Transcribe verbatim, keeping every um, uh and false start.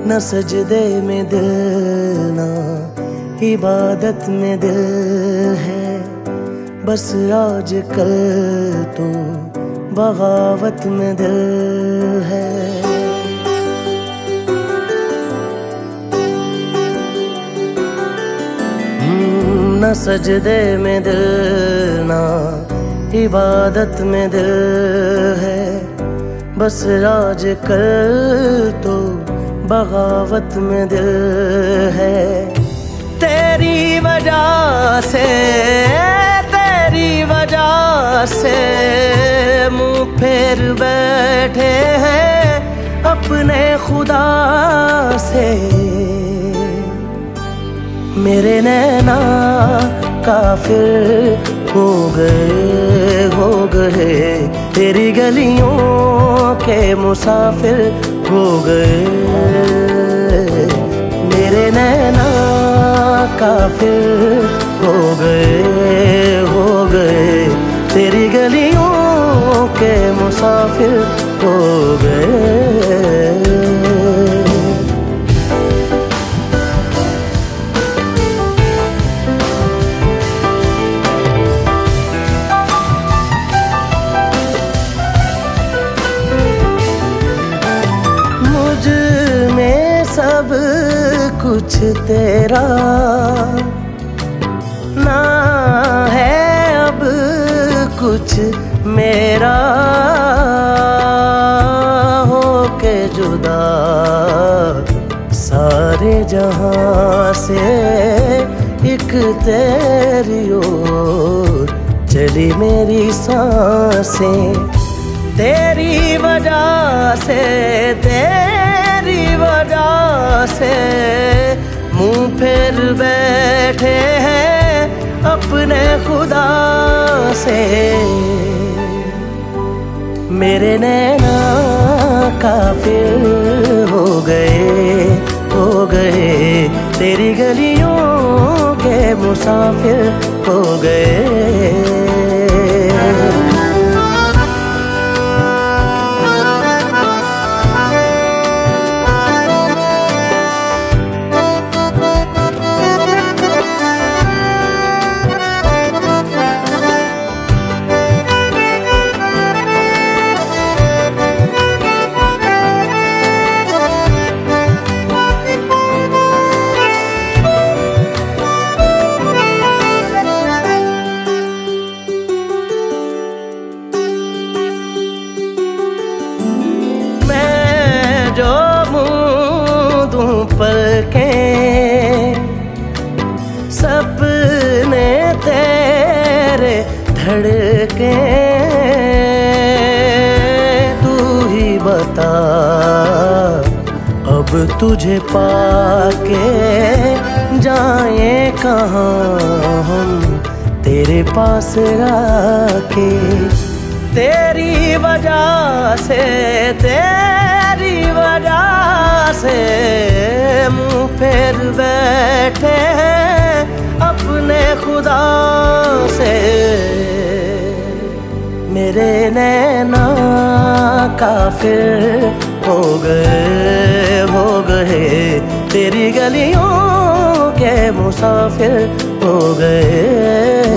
न सजदे में दिल ना इबादत में दिल है, बस आज कल तो बगावत में दिल है। न सजदे में दिल ना इबादत में दिल है, बस आज कल तो बगावत में दिल है। तेरी वजह से तेरी वजह से मुँह फेर बैठे हैं अपने खुदा से। मेरे नैना काफिर हो गए हो गए, तेरी गलियों के मुसाफिर हो गए। मेरे नैना काफिर हो गए हो गए, तेरी गलियों के मुसाफिर हो गए। सब कुछ तेरा ना है अब कुछ मेरा, हो के जुदा सारे जहां से एक तेरी ओर चली मेरी सांसें। तेरी वजह से तेरी वजह से मुँह फेर बैठे हैं अपने खुदा से। मेरे नैना काफिर हो गए हो गए, तेरी गलियों के मुसाफिर हो गए। जो मुँह दूं पलकें, सपने तेरे धड़के, तू ही बता अब तुझे पाके जाए कहाँ हम तेरे पास आके। तेरी वजह से तेरी वजह से मुँह फेर बैठे हैं अपने खुदा से। मेरे नैना काफिर हो गए हो गए, तेरी गलियों के मुसाफिर हो गए।